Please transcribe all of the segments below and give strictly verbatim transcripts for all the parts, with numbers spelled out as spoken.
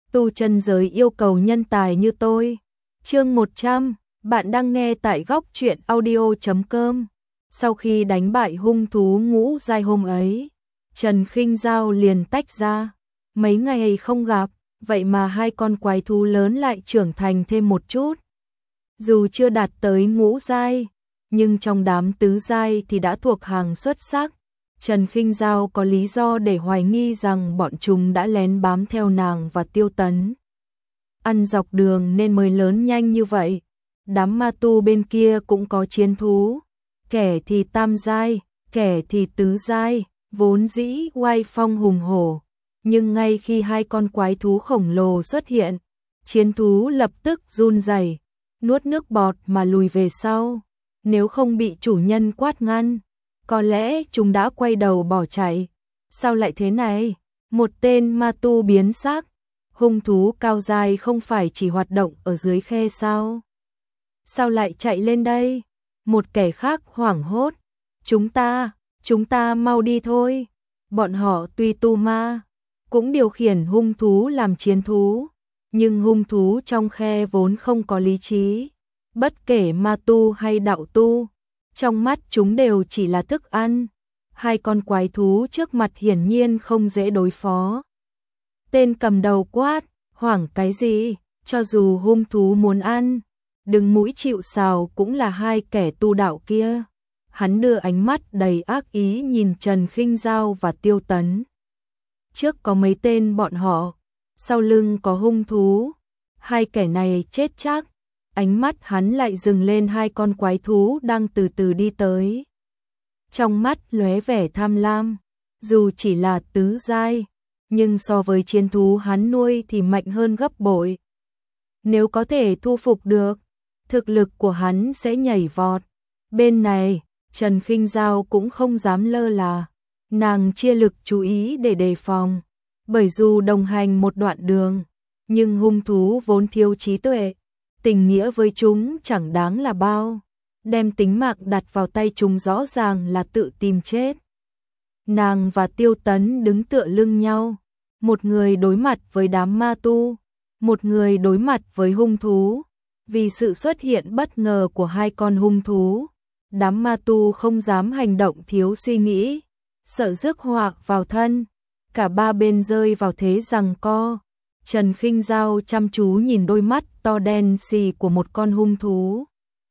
tu chân giới yêu cầu nhân tài như tôi. Chương một trăm, bạn đang nghe tại góc truyện audio chấm com. Sau khi đánh bại hung thú ngũ giai hôm ấy, Trần Khinh Giao liền tách ra. Mấy ngày không gặp, vậy mà hai con quái thú lớn lại trưởng thành thêm một chút. Dù chưa đạt tới ngũ giai, nhưng trong đám tứ giai thì đã thuộc hàng xuất sắc. Trần Khinh Giao có lý do để hoài nghi rằng bọn chúng đã lén bám theo nàng và Tiêu Tấn. Ăn dọc đường nên mới lớn nhanh như vậy. Đám ma tu bên kia cũng có chiến thú, kẻ thì tam giai, kẻ thì tứ giai, vốn dĩ oai phong hùng hổ. Nhưng ngay khi hai con quái thú khổng lồ xuất hiện, chiến thú lập tức run rẩy, nuốt nước bọt mà lùi về sau. Nếu không bị chủ nhân quát ngăn, có lẽ chúng đã quay đầu bỏ chạy. Sao lại thế này? Một tên ma tu biến sắc. Hung thú cao giai không phải chỉ hoạt động ở dưới khe sao? Sao lại chạy lên đây? Một kẻ khác hoảng hốt. Chúng ta, chúng ta mau đi thôi. Bọn họ tuy tu ma, cũng điều khiển hung thú làm chiến thú. Nhưng hung thú trong khe vốn không có lý trí. Bất kể ma tu hay đạo tu, trong mắt chúng đều chỉ là thức ăn. Hai con quái thú trước mặt hiển nhiên không dễ đối phó. Tên cầm đầu quát, hoảng cái gì, cho dù hung thú muốn ăn, đừng mũi chịu sào cũng là hai kẻ tu đạo kia. Hắn đưa ánh mắt đầy ác ý nhìn Trần Khinh Giao và Tiêu Tấn. Trước có mấy tên bọn họ, sau lưng có hung thú, hai kẻ này chết chắc. Ánh mắt hắn lại dừng lên hai con quái thú đang từ từ đi tới. Trong mắt lóe vẻ tham lam, dù chỉ là tứ giai, nhưng so với chiến thú hắn nuôi thì mạnh hơn gấp bội. Nếu có thể thu phục được, thực lực của hắn sẽ nhảy vọt. Bên này, Trần Khinh Giao cũng không dám lơ là. Nàng chia lực chú ý để đề phòng. Bởi dù đồng hành một đoạn đường, nhưng hung thú vốn thiếu trí tuệ. Tình nghĩa với chúng chẳng đáng là bao. Đem tính mạng đặt vào tay chúng rõ ràng là tự tìm chết. Nàng và Tiêu Tấn đứng tựa lưng nhau. Một người đối mặt với đám ma tu, một người đối mặt với hung thú. Vì sự xuất hiện bất ngờ của hai con hung thú, đám ma tu không dám hành động thiếu suy nghĩ, sợ rước họa vào thân. Cả ba bên rơi vào thế giằng co. Trần Khinh Giao chăm chú nhìn đôi mắt to đen xì của một con hung thú.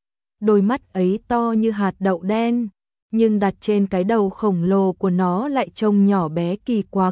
Đôi mắt ấy to như hạt đậu đen, nhưng đặt trên cái đầu khổng lồ của nó lại trông nhỏ bé kỳ quặc.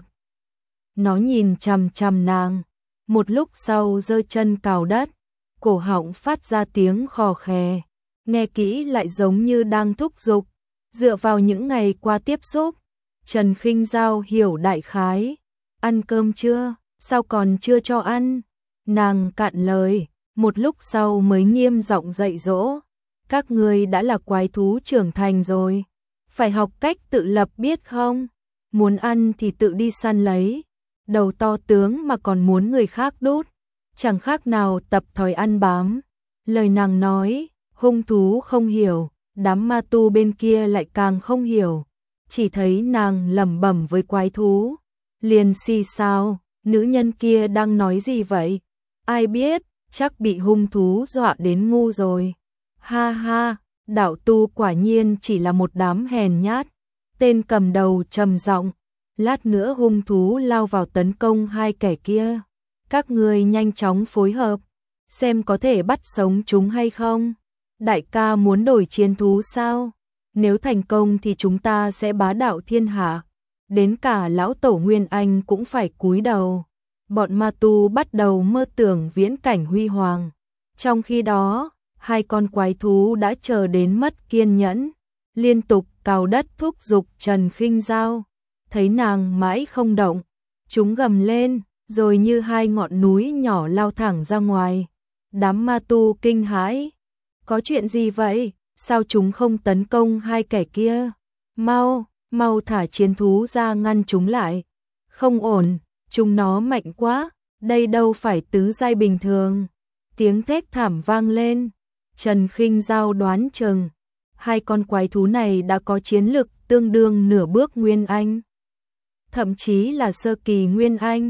Nó nhìn chằm chằm nàng, một lúc sau giơ chân cào đất, cổ họng phát ra tiếng khò khè, nghe kỹ lại giống như đang thúc giục. Dựa vào những ngày qua tiếp xúc, Trần Khinh Giao hiểu đại khái. Ăn cơm chưa? Sao còn chưa cho ăn? Nàng cạn lời, một lúc sau mới nghiêm giọng dạy dỗ. Các ngươi đã là quái thú trưởng thành rồi, phải học cách tự lập biết không? Muốn ăn thì tự đi săn lấy. Đầu to tướng mà còn muốn người khác đút, chẳng khác nào tập thói ăn bám. Lời nàng nói, hung thú không hiểu, đám ma tu bên kia lại càng không hiểu. Chỉ thấy nàng lẩm bẩm với quái thú, liền xì xào, nữ nhân kia đang nói gì vậy? Ai biết, chắc bị hung thú dọa đến ngu rồi. Ha ha, đạo tu quả nhiên chỉ là một đám hèn nhát. Tên cầm đầu trầm giọng, lát nữa hung thú lao vào tấn công hai kẻ kia. Các ngươi nhanh chóng phối hợp, xem có thể bắt sống chúng hay không. Đại ca muốn đổi chiến thú sao? Nếu thành công thì chúng ta sẽ bá đạo thiên hạ. Đến cả lão tổ Nguyên Anh cũng phải cúi đầu. Bọn ma tu bắt đầu mơ tưởng viễn cảnh huy hoàng. Trong khi đó, hai con quái thú đã chờ đến mất kiên nhẫn, liên tục cào đất thúc giục Trần Khinh Giao. Thấy nàng mãi không động, chúng gầm lên, rồi như hai ngọn núi nhỏ lao thẳng ra ngoài. Đám ma tu kinh hãi. Có chuyện gì vậy? Sao chúng không tấn công hai kẻ kia? Mau, mau thả chiến thú ra ngăn chúng lại. Không ổn, chúng nó mạnh quá, đây đâu phải tứ giai bình thường. Tiếng thét thảm vang lên. Trần Khinh Giao đoán chừng hai con quái thú này đã có chiến lực tương đương nửa bước Nguyên Anh, thậm chí là sơ kỳ Nguyên Anh.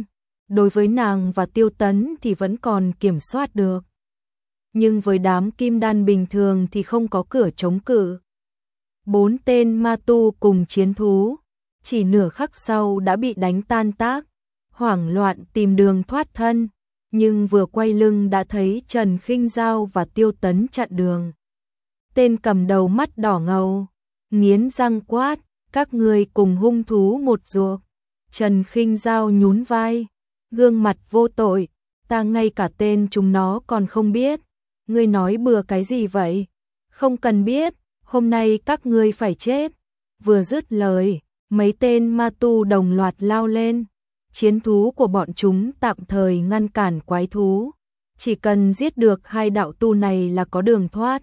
đối với nàng và Tiêu Tấn thì vẫn còn kiểm soát được. Nhưng với đám kim đan bình thường thì không có cửa chống cự. Bốn tên ma tu cùng chiến thú, chỉ nửa khắc sau đã bị đánh tan tác, hoảng loạn tìm đường thoát thân, nhưng vừa quay lưng đã thấy Trần Khinh Dao và Tiêu Tấn chặn đường. Tên cầm đầu mắt đỏ ngầu, nghiến răng quát, các ngươi cùng hung thú một ruột. Trần Khinh Dao nhún vai, gương mặt vô tội, ta ngay cả tên chúng nó còn không biết, ngươi nói bừa cái gì vậy? Không cần biết, hôm nay các ngươi phải chết. Vừa dứt lời, mấy tên ma tu đồng loạt lao lên. Chiến thú của bọn chúng tạm thời ngăn cản quái thú, chỉ cần giết được hai đạo tu này là có đường thoát.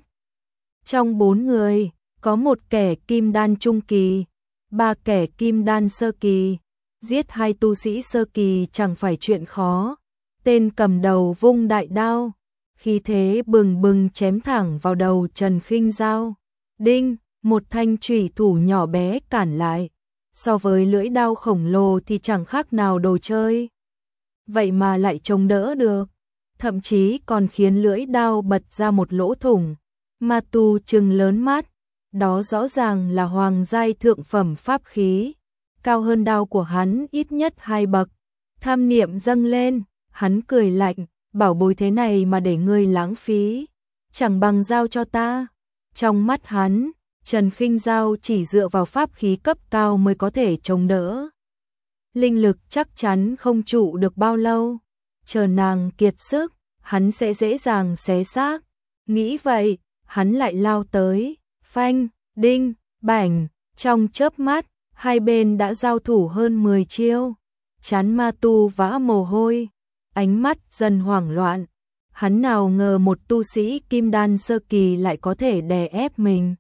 Trong bốn người, có một kẻ kim đan trung kỳ, ba kẻ kim đan sơ kỳ, giết hai tu sĩ sơ kỳ chẳng phải chuyện khó. Tên cầm đầu vung đại đao, khí thế bừng bừng chém thẳng vào đầu Trần Khinh Dao. Đinh, một thanh chủy thủ nhỏ bé cản lại. So với lưỡi đao khổng lồ thì chẳng khác nào đồ chơi. Vậy mà lại chống đỡ được, thậm chí còn khiến lưỡi đao bật ra một lỗ thủng. Ma tu trừng lớn mắt, đó rõ ràng là hoàng giai thượng phẩm pháp khí, cao hơn đao của hắn ít nhất hai bậc. Tham niệm dâng lên, hắn cười lạnh, bảo bối thế này mà để ngươi lãng phí, chẳng bằng giao cho ta. Trong mắt hắn, Trần Khinh Dao chỉ dựa vào pháp khí cấp cao mới có thể chống đỡ. Linh lực chắc chắn không trụ được bao lâu, chờ nàng kiệt sức, hắn sẽ dễ dàng xé xác. Nghĩ vậy, hắn lại lao tới, phanh, đinh, bảnh, trong chớp mắt, hai bên đã giao thủ hơn mười chiêu. Chán ma tu vã mồ hôi, ánh mắt dần hoảng loạn. Hắn nào ngờ một tu sĩ kim đan sơ kỳ lại có thể đè ép mình.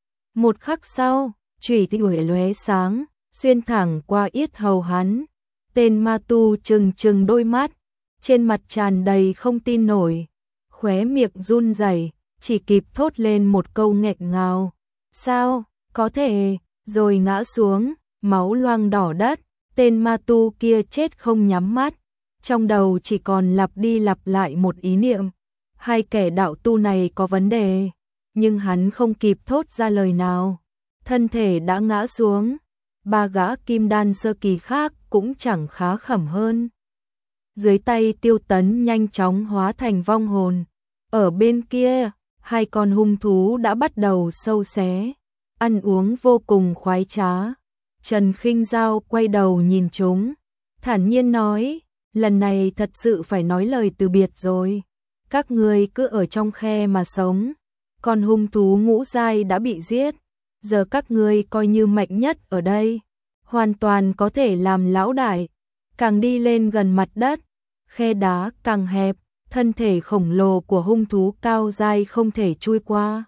Một khắc sau, chủy đuổi lóe sáng, xuyên thẳng qua yết hầu hắn. Tên ma tu trừng trừng đôi mắt, trên mặt tràn đầy không tin nổi, khóe miệng run rẩy, chỉ kịp thốt lên một câu nghẹn ngào. Sao, có thể, rồi ngã xuống, máu loang đỏ đất. Tên ma tu kia chết không nhắm mắt, trong đầu chỉ còn lặp đi lặp lại một ý niệm. Hai kẻ đạo tu này có vấn đề, nhưng hắn không kịp thốt ra lời nào. Thân thể đã ngã xuống, ba gã kim đan sơ kỳ khác cũng chẳng khá khẩm hơn. Dưới tay Tiêu Tấn nhanh chóng hóa thành vong hồn. Ở bên kia, hai con hung thú đã bắt đầu sâu xé, ăn uống vô cùng khoái trá. Trần Khinh Dao quay đầu nhìn chúng, thản nhiên nói, lần này thật sự phải nói lời từ biệt rồi. Các ngươi cứ ở trong khe mà sống. Con hung thú ngũ giai đã bị giết, giờ các ngươi coi như mạnh nhất ở đây, hoàn toàn có thể làm lão đại. Càng đi lên gần mặt đất, khe đá càng hẹp, thân thể khổng lồ của hung thú cao giai không thể chui qua.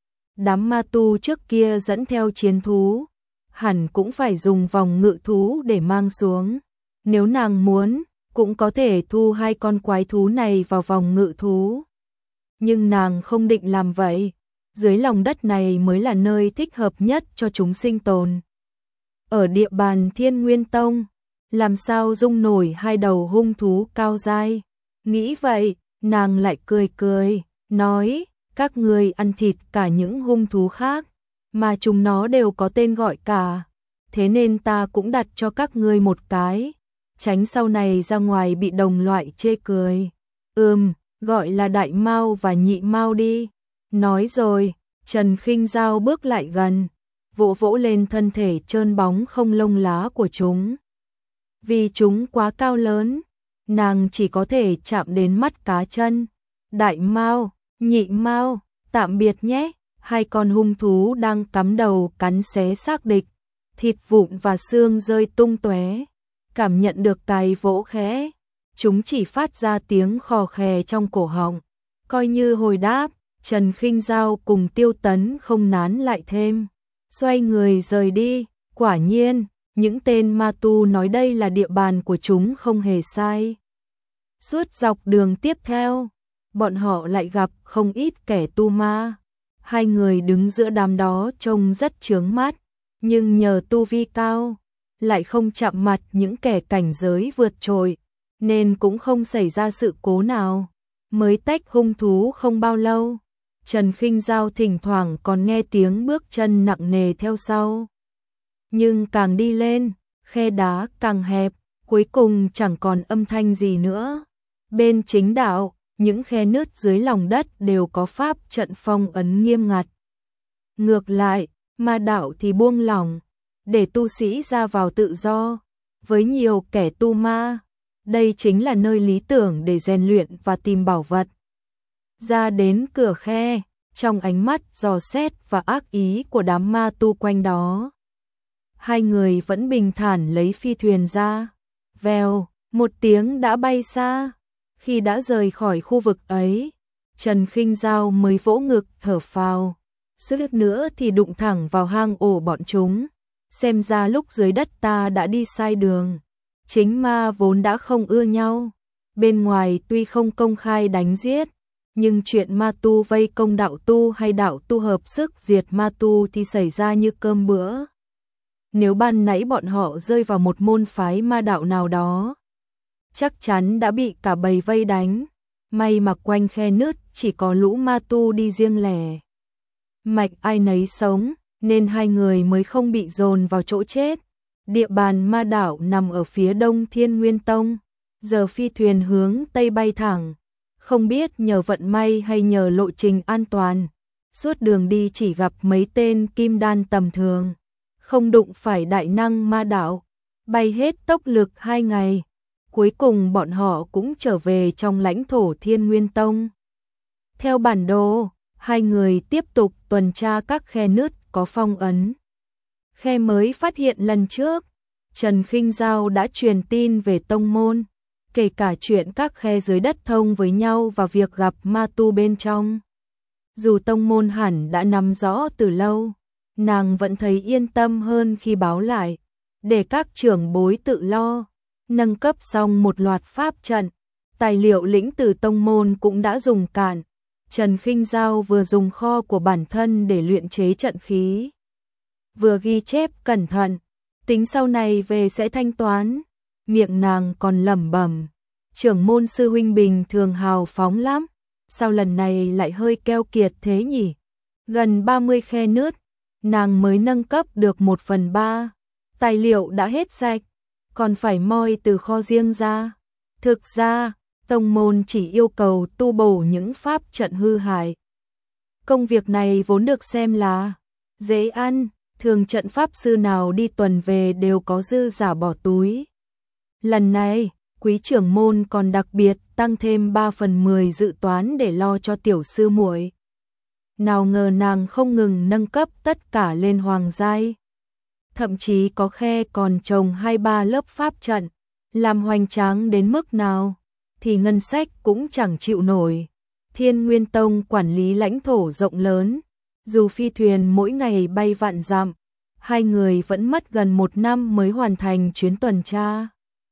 Đám ma tu trước kia dẫn theo chiến thú, hẳn cũng phải dùng vòng ngự thú để mang xuống. Nếu nàng muốn, cũng có thể thu hai con quái thú này vào vòng ngự thú. Nhưng nàng không định làm vậy, dưới lòng đất này mới là nơi thích hợp nhất cho chúng sinh tồn. Ở địa bàn Thiên Nguyên Tông, làm sao dung nổi hai đầu hung thú cao giai. Nghĩ vậy, nàng lại cười cười, nói, các ngươi ăn thịt cả những hung thú khác, mà chúng nó đều có tên gọi cả, thế nên ta cũng đặt cho các ngươi một cái, tránh sau này ra ngoài bị đồng loại chê cười. Ừm, gọi là đại mao và nhị mao đi. Nói rồi, Trần Khinh Dao bước lại gần, vỗ vỗ lên thân thể trơn bóng không lông lá của chúng. Vì chúng quá cao lớn, nàng chỉ có thể chạm đến mắt cá chân. Đại mao, nhị mao, tạm biệt nhé. Hai con hung thú đang cắm đầu cắn xé xác địch, thịt vụn và xương rơi tung tóe. Cảm nhận được cái vỗ khẽ, chúng chỉ phát ra tiếng khò khè trong cổ họng. Coi như hồi đáp, Trần Khinh Dao cùng Tiêu Tấn không nán lại thêm, xoay người rời đi. Quả nhiên, những tên ma tu nói đây là địa bàn của chúng không hề sai. Suốt dọc đường tiếp theo, bọn họ lại gặp không ít kẻ tu ma. Hai người đứng giữa đám đó trông rất chướng mắt, nhưng nhờ tu vi cao, lại không chạm mặt những kẻ cảnh giới vượt trội, nên cũng không xảy ra sự cố nào. Mới tách hung thú không bao lâu, Trần Khinh Dao thỉnh thoảng còn nghe tiếng bước chân nặng nề theo sau. Nhưng càng đi lên, khe đá càng hẹp, cuối cùng chẳng còn âm thanh gì nữa. Bên chính đạo, những khe nứt dưới lòng đất đều có pháp trận phong ấn nghiêm ngặt. Ngược lại, ma đạo thì buông lỏng, để tu sĩ ra vào tự do. Với nhiều kẻ tu ma, đây chính là nơi lý tưởng để rèn luyện và tìm bảo vật. Ra đến cửa khe, trong ánh mắt dò xét và ác ý của đám ma tu quanh đó, hai người vẫn bình thản lấy phi thuyền ra. Vèo, một tiếng đã bay xa. Khi đã rời khỏi khu vực ấy, Trần Khinh Dao mới vỗ ngực thở phào. Suýt nữa thì đụng thẳng vào hang ổ bọn chúng. Xem ra lúc dưới đất ta đã đi sai đường. Chính ma vốn đã không ưa nhau. Bên ngoài tuy không công khai đánh giết, nhưng chuyện ma tu vây công đạo tu hay đạo tu hợp sức diệt ma tu thì xảy ra như cơm bữa. Nếu ban nãy bọn họ rơi vào một môn phái ma đạo nào đó, chắc chắn đã bị cả bầy vây đánh. May mà quanh khe nứt chỉ có lũ ma tu đi riêng lẻ. Mạch ai nấy sống, nên hai người mới không bị dồn vào chỗ chết. Địa bàn ma đạo nằm ở phía đông Thiên Nguyên Tông. Giờ phi thuyền hướng tây bay thẳng. Không biết nhờ vận may hay nhờ lộ trình an toàn, suốt đường đi chỉ gặp mấy tên kim đan tầm thường, không đụng phải đại năng ma đạo. Bay hết tốc lực hai ngày, cuối cùng bọn họ cũng trở về trong lãnh thổ Thiên Nguyên Tông. Theo bản đồ, hai người tiếp tục tuần tra các khe nứt có phong ấn. Khe mới phát hiện lần trước, Trần Khinh Dao đã truyền tin về tông môn, kể cả chuyện các khe dưới đất thông với nhau và việc gặp ma tu bên trong. Dù tông môn hẳn đã nắm rõ từ lâu, nàng vẫn thấy yên tâm hơn khi báo lại, để các trưởng bối tự lo. Nâng cấp xong một loạt pháp trận, tài liệu lĩnh từ tông môn cũng đã dùng cạn. Trần Khinh Dao vừa dùng kho của bản thân để luyện chế trận khí, vừa ghi chép cẩn thận, tính sau này về sẽ thanh toán. Miệng nàng còn lẩm bẩm, trưởng môn sư huynh bình thường hào phóng lắm, sao lần này lại hơi keo kiệt thế nhỉ? Gần ba mươi khe nứt, nàng mới nâng cấp được một phần ba, tài liệu đã hết sạch, còn phải moi từ kho riêng ra. Thực ra, tông môn chỉ yêu cầu tu bổ những pháp trận hư hại. Công việc này vốn được xem là dễ ăn, thường trận pháp sư nào đi tuần về đều có dư giả bỏ túi. Lần này, quý trưởng môn còn đặc biệt tăng thêm ba phần mười dự toán để lo cho tiểu sư muội. Nào ngờ nàng không ngừng nâng cấp tất cả lên hoàng giai. Thậm chí có khe còn trồng hai ba lớp pháp trận, làm hoành tráng đến mức nào thì ngân sách cũng chẳng chịu nổi. Thiên Nguyên Tông quản lý lãnh thổ rộng lớn, dù phi thuyền mỗi ngày bay vạn dặm, hai người vẫn mất gần một năm mới hoàn thành chuyến tuần tra.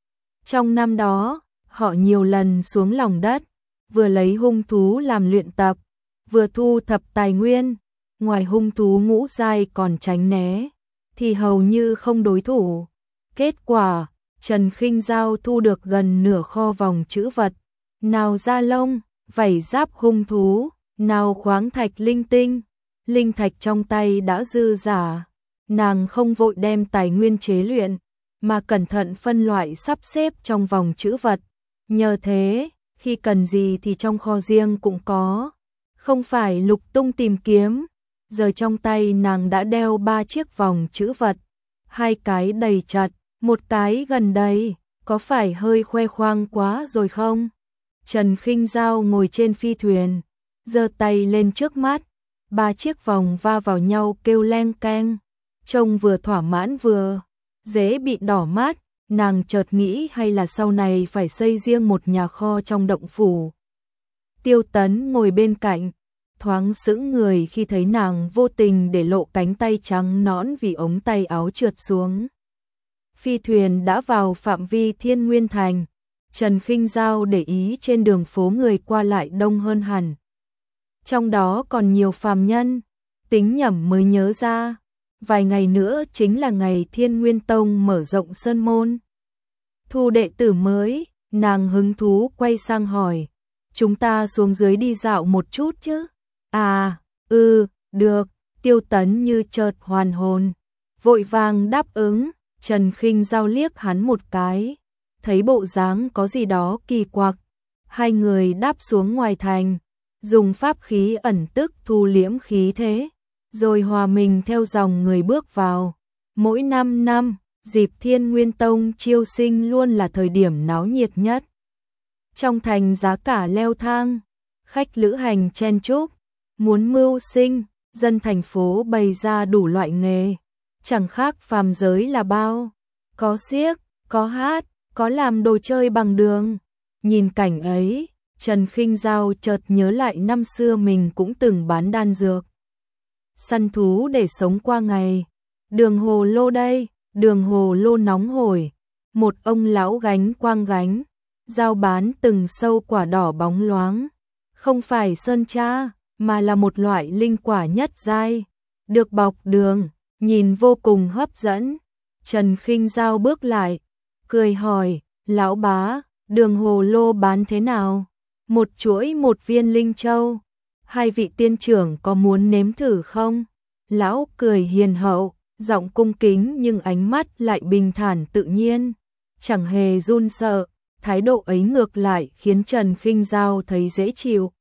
Trong năm đó, họ nhiều lần xuống lòng đất, vừa lấy hung thú làm luyện tập, vừa thu thập tài nguyên. Ngoài hung thú ngũ giai còn tránh né, thì hầu như không đối thủ. Kết quả, Trần Khinh Dao thu được gần nửa kho vòng trữ vật, nào da lông, vảy giáp hung thú, nào khoáng thạch linh tinh. Linh thạch trong tay đã dư giả, nàng không vội đem tài nguyên chế luyện, mà cẩn thận phân loại sắp xếp trong vòng trữ vật. Nhờ thế, khi cần gì thì trong kho riêng cũng có, không phải lục tung tìm kiếm. Giờ trong tay nàng đã đeo ba chiếc vòng trữ vật, hai cái đầy chật, một cái gần đầy, có phải hơi khoe khoang quá rồi không? Trần Khinh Dao ngồi trên phi thuyền, giơ tay lên trước mắt, ba chiếc vòng va vào nhau kêu leng keng, trông vừa thỏa mãn vừa dễ bị đỏ mắt. Nàng chợt nghĩ hay là sau này phải xây riêng một nhà kho trong động phủ. Tiêu Tấn ngồi bên cạnh, thoáng sững người khi thấy nàng vô tình để lộ cánh tay trắng nõn vì ống tay áo trượt xuống. Phi thuyền đã vào phạm vi Thiên Nguyên Thành, Trần Khinh Dao để ý trên đường phố người qua lại đông hơn hẳn. Trong đó còn nhiều phàm nhân, tính nhẩm mới nhớ ra, vài ngày nữa chính là ngày Thiên Nguyên Tông mở rộng sơn môn. Thu đệ tử mới, Nàng hứng thú quay sang hỏi, chúng ta xuống dưới đi dạo một chút chứ? À, ừ, được, Tiêu Tấn như chợt hoàn hồn, vội vàng đáp ứng. Trần Khinh Giao liếc hắn một cái, thấy bộ dáng có gì đó kỳ quặc. Hai người đáp xuống ngoài thành, dùng pháp khí ẩn tức thu liễm khí thế, rồi hòa mình theo dòng người bước vào. Mỗi năm năm, dịp Thiên Nguyên Tông chiêu sinh luôn là thời điểm náo nhiệt nhất. Trong thành giá cả leo thang, khách lữ hành chen chúc, muốn mưu sinh, dân thành phố bày ra đủ loại nghề, chẳng khác phàm giới là bao. Có xiếc, có hát, có làm đồ chơi bằng đường. Nhìn cảnh ấy, Trần Khinh Giao chợt nhớ lại năm xưa mình cũng từng bán đan dược, săn thú để sống qua ngày. Đường hồ lô đây, đường hồ lô nóng hổi, một ông lão gánh quang gánh, giao bán từng sâu quả đỏ bóng loáng. Không phải sơn tra, mà là một loại linh quả nhất giai, được bọc đường, nhìn vô cùng hấp dẫn. Trần Khinh Giao bước lại, cười hỏi, lão bá, đường hồ lô bán thế nào? Một chuỗi một viên linh châu, hai vị tiên trưởng có muốn nếm thử không? Lão cười hiền hậu, giọng cung kính nhưng ánh mắt lại bình thản tự nhiên, chẳng hề run sợ. Thái độ ấy ngược lại khiến Trần Khinh Giao thấy dễ chịu.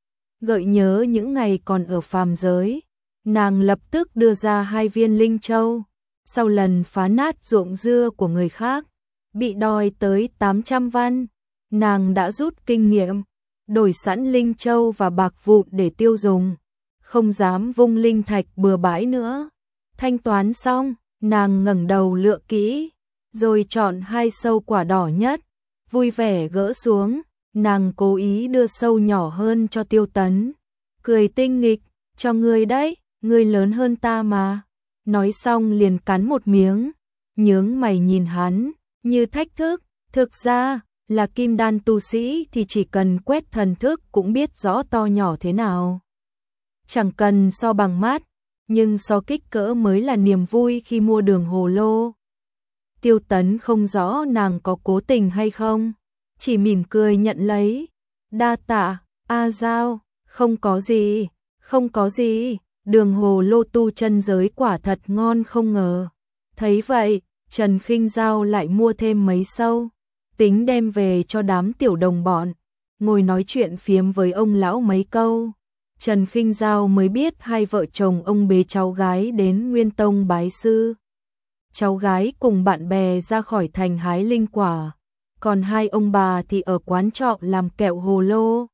Gợi nhớ những ngày còn ở phàm giới, nàng lập tức đưa ra hai viên linh châu. Sau lần phá nát ruộng dưa của người khác, bị đòi tới tám trăm văn, nàng đã rút kinh nghiệm, đổi sẵn linh châu và bạc vụn để tiêu dùng, không dám vung linh thạch bừa bãi nữa. Thanh toán xong, nàng ngẩng đầu lựa kỹ, rồi chọn hai sâu quả đỏ nhất, vui vẻ gỡ xuống. Nàng cố ý đưa sâu nhỏ hơn cho Tiêu Tấn, cười tinh nghịch, cho ngươi đấy, ngươi lớn hơn ta mà. Nói xong liền cắn một miếng, nhướng mày nhìn hắn, như thách thức. Thực ra, là kim đan tu sĩ thì chỉ cần quét thần thức cũng biết rõ to nhỏ thế nào. Chẳng cần so bằng mắt, nhưng so kích cỡ mới là niềm vui khi mua đường hồ lô. Tiêu Tấn không rõ nàng có cố tình hay không, chỉ mỉm cười nhận lấy. Đa tạ, A Giao, không có gì, không có gì, đường hồ lô tu chân giới quả thật ngon không ngờ. Thấy vậy, Trần Khinh Giao lại mua thêm mấy sâu, tính đem về cho đám tiểu đồng bọn, ngồi nói chuyện phiếm với ông lão mấy câu. Trần Khinh Giao mới biết hai vợ chồng ông bế cháu gái đến Nguyên Tông bái sư. Cháu gái cùng bạn bè ra khỏi thành hái linh quả, còn hai ông bà thì ở quán trọ làm kẹo hồ lô,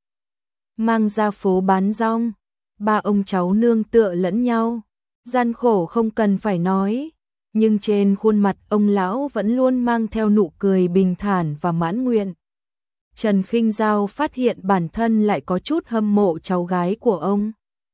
mang ra phố bán rong. Ba ông cháu nương tựa lẫn nhau, gian khổ không cần phải nói, nhưng trên khuôn mặt ông lão vẫn luôn mang theo nụ cười bình thản và mãn nguyện. Trần Khinh Giao phát hiện bản thân lại có chút hâm mộ cháu gái của ông.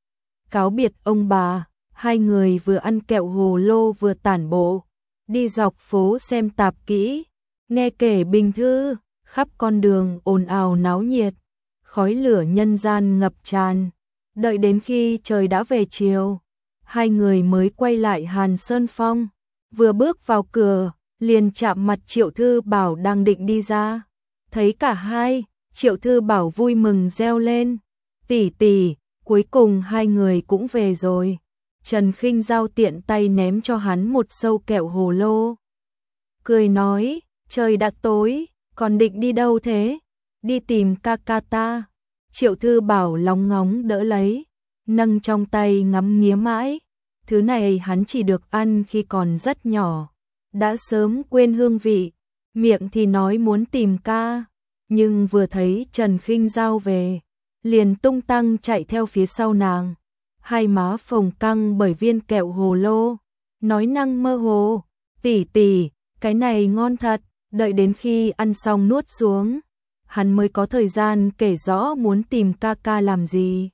Cáo biệt ông bà, hai người vừa ăn kẹo hồ lô vừa tản bộ, đi dọc phố xem tạp kỹ, nghe kể bình thư, khắp con đường ồn ào náo nhiệt, khói lửa nhân gian ngập tràn. Đợi đến khi trời đã về chiều, hai người mới quay lại Hàn Sơn Phong. Vừa bước vào cửa, liền chạm mặt Triệu Thư Bảo đang định đi ra. Thấy cả hai, Triệu Thư Bảo vui mừng reo lên, tỷ tỷ, cuối cùng hai người cũng về rồi. Trần Khinh Giao tiện tay ném cho hắn một sâu kẹo hồ lô, cười nói, trời đã tối, còn định đi đâu thế? Đi tìm ca ca ta. Triệu Thư Bảo lóng ngóng đỡ lấy, nâng trong tay ngắm nghía mãi. Thứ này hắn chỉ được ăn khi còn rất nhỏ, đã sớm quên hương vị, miệng thì nói muốn tìm ca, nhưng vừa thấy Trần Khinh Giao về, liền tung tăng chạy theo phía sau nàng, hai má phồng căng bởi viên kẹo hồ lô, nói năng mơ hồ, tỷ tỷ, cái này ngon thật. Đợi đến khi ăn xong nuốt xuống, hắn mới có thời gian kể rõ muốn tìm ca ca làm gì.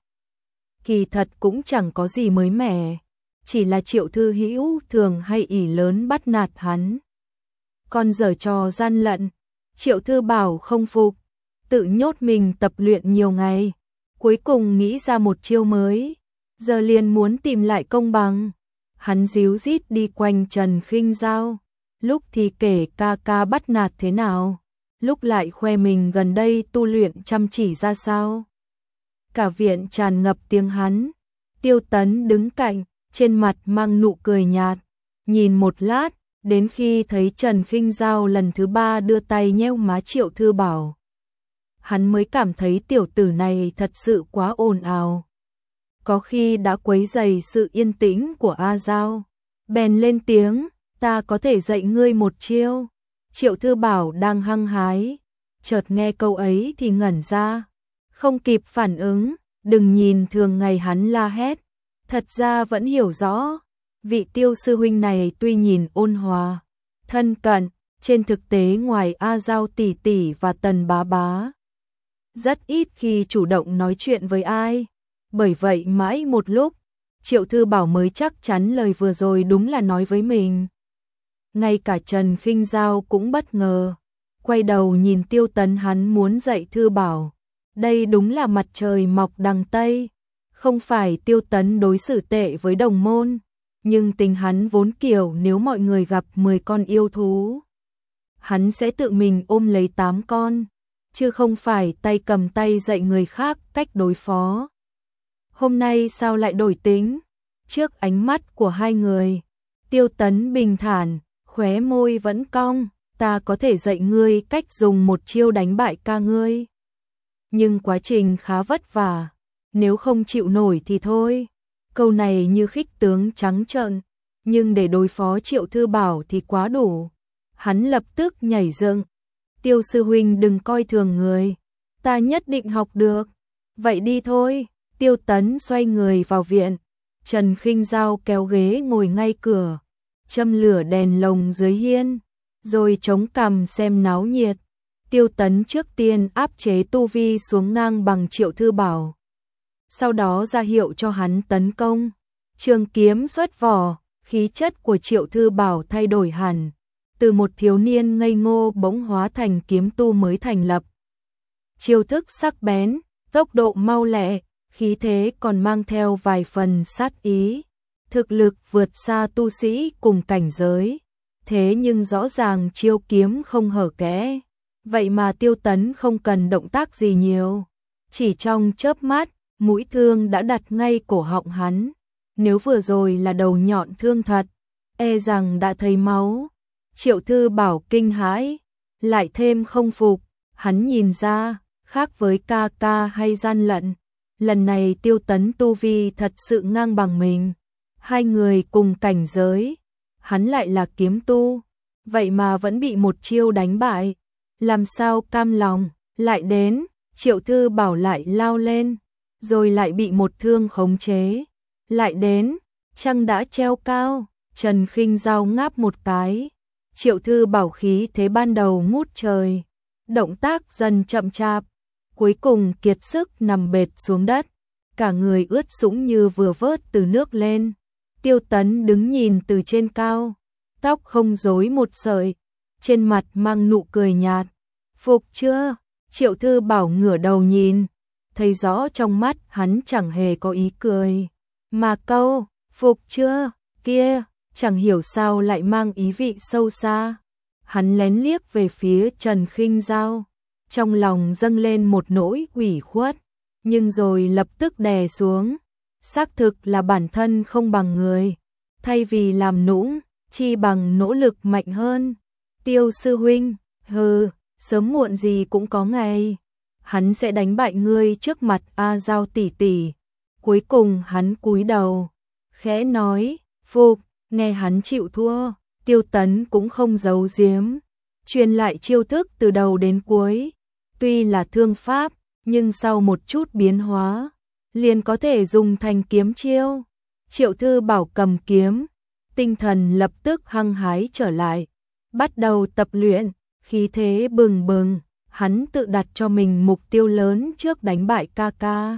Kỳ thật cũng chẳng có gì mới mẻ, chỉ là Triệu Thư Hữu thường hay ỷ lớn bắt nạt hắn, còn giở trò gian lận. Triệu Thư Bảo không phục, tự nhốt mình tập luyện nhiều ngày, cuối cùng nghĩ ra một chiêu mới, giờ liền muốn tìm lại công bằng. Hắn díu dít đi quanh Trần Khinh Giao, lúc thì kể ca ca bắt nạt thế nào, lúc lại khoe mình gần đây tu luyện chăm chỉ ra sao. Cả viện tràn ngập tiếng hắn. Tiêu Tấn đứng cạnh, trên mặt mang nụ cười nhạt, nhìn một lát, đến khi thấy Trần Khinh Dao lần thứ ba đưa tay nhéo má Triệu Thư Bảo. Hắn mới cảm thấy tiểu tử này thật sự quá ồn ào. Có khi đã quấy rầy sự yên tĩnh của A Giao. Bèn lên tiếng, ta có thể dạy ngươi một chiêu. Triệu Thư Bảo đang hăng hái, chợt nghe câu ấy thì ngẩn ra, không kịp phản ứng, đừng nhìn thường ngày hắn la hét, thật ra vẫn hiểu rõ, vị Tiêu sư huynh này tuy nhìn ôn hòa, thân cận, trên thực tế ngoài A Giao tỷ tỷ và Tần bá bá, rất ít khi chủ động nói chuyện với ai. Bởi vậy mãi một lúc, Triệu Thư Bảo mới chắc chắn lời vừa rồi đúng là nói với mình. Ngay cả Trần Khinh Dao cũng bất ngờ, quay đầu nhìn Tiêu Tấn, hắn muốn dạy Thư Bảo. Đây đúng là mặt trời mọc đằng Tây, không phải Tiêu Tấn đối xử tệ với đồng môn, nhưng tình hắn vốn kiểu nếu mọi người gặp mười con yêu thú, hắn sẽ tự mình ôm lấy tám con, chứ không phải tay cầm tay dạy người khác cách đối phó. Hôm nay sao lại đổi tính? Trước ánh mắt của hai người, Tiêu Tấn bình thản, khóe môi vẫn cong, ta có thể dạy ngươi cách dùng một chiêu đánh bại ca ngươi. Nhưng quá trình khá vất vả, nếu không chịu nổi thì thôi. Câu này như khích tướng trắng trợn, nhưng để đối phó Triệu Thư Bảo thì quá đủ. Hắn lập tức nhảy dựng. Tiêu sư huynh đừng coi thường người, ta nhất định học được. Vậy đi thôi. Tiêu Tấn xoay người vào viện, Trần Khinh Dao kéo ghế ngồi ngay cửa, châm lửa đèn lồng dưới hiên, rồi chống cằm xem náo nhiệt. Tiêu Tấn trước tiên áp chế tu vi xuống ngang bằng Triệu Thư Bảo, sau đó ra hiệu cho hắn tấn công. Trường kiếm xuất vỏ, khí chất của Triệu Thư Bảo thay đổi hẳn, từ một thiếu niên ngây ngô bỗng hóa thành kiếm tu mới thành lập. Chiêu thức sắc bén, tốc độ mau lẹ, khí thế còn mang theo vài phần sát ý, thực lực vượt xa tu sĩ cùng cảnh giới. Thế nhưng rõ ràng chiêu kiếm không hở kẽ, vậy mà Tiêu Tấn không cần động tác gì nhiều, chỉ trong chớp mắt, mũi thương đã đặt ngay cổ họng hắn. Nếu vừa rồi là đầu nhọn thương thật, e rằng đã thấy máu. Triệu Thư Bảo kinh hãi, lại thêm không phục, hắn nhìn ra, khác với ca ca hay gian lận, lần này Tiêu Tấn tu vi thật sự ngang bằng mình. Hai người cùng cảnh giới, hắn lại là kiếm tu, vậy mà vẫn bị một chiêu đánh bại, làm sao cam lòng. Lại đến, Triệu Thư Bảo lại lao lên, rồi lại bị một thương khống chế. Lại đến, trăng đã treo cao, Trần Khinh Dao ngáp một cái. Triệu Thư Bảo khí thế ban đầu ngút trời, động tác dần chậm chạp, cuối cùng kiệt sức nằm bệt xuống đất, cả người ướt sũng như vừa vớt từ nước lên. Tiêu Tấn đứng nhìn từ trên cao, tóc không rối một sợi, trên mặt mang nụ cười nhạt. Phục chưa? Triệu Thư Bảo ngửa đầu nhìn, thấy rõ trong mắt hắn chẳng hề có ý cười, mà câu phục chưa kia chẳng hiểu sao lại mang ý vị sâu xa. Hắn lén liếc về phía Trần Khinh Dao, trong lòng dâng lên một nỗi ủy khuất, nhưng rồi lập tức đè xuống. Xác thực là bản thân không bằng người, thay vì làm nũng, chi bằng nỗ lực mạnh hơn. Tiêu sư huynh, hừ, sớm muộn gì cũng có ngày, hắn sẽ đánh bại ngươi trước mặt A Giao tỷ tỷ. Cuối cùng hắn cúi đầu, khẽ nói, phục. Nghe hắn chịu thua, Tiêu Tấn cũng không giấu giếm, truyền lại chiêu thức từ đầu đến cuối. Tuy là thương pháp, nhưng sau một chút biến hóa, liền có thể dùng thành kiếm chiêu. Triệu Thư Bảo cầm kiếm, tinh thần lập tức hăng hái trở lại, bắt đầu tập luyện, khí thế bừng bừng. Hắn tự đặt cho mình mục tiêu lớn trước đánh bại ca ca,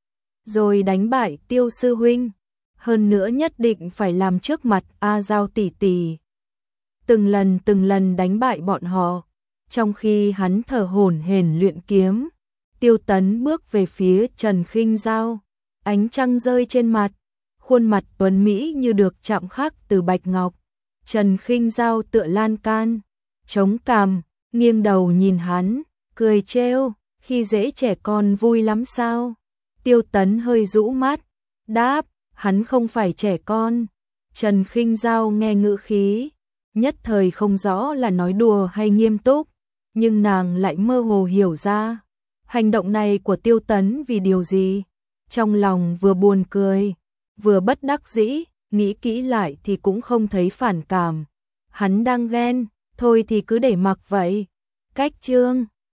rồi đánh bại Tiêu sư huynh, hơn nữa nhất định phải làm trước mặt A Giao tỷ tỷ. Từng lần từng lần đánh bại bọn họ, trong khi hắn thở hổn hển luyện kiếm. Tiêu Tấn bước về phía Trần Khinh Dao, ánh trăng rơi trên mặt, khuôn mặt tuấn mỹ như được chạm khắc từ bạch ngọc. Trần Khinh Dao tựa lan can, chống cằm, nghiêng đầu nhìn hắn, cười trêu, khi dễ trẻ con vui lắm sao? Tiêu Tấn hơi rũ mắt, đáp, hắn không phải trẻ con. Trần Khinh Dao nghe ngữ khí, nhất thời không rõ là nói đùa hay nghiêm túc, nhưng nàng lại mơ hồ hiểu ra. Hành động này của Tiêu Tấn vì điều gì? Trong lòng vừa buồn cười, vừa bất đắc dĩ, nghĩ kỹ lại thì cũng không thấy phản cảm. Hắn đang ghen, thôi thì cứ để mặc vậy. Cách chương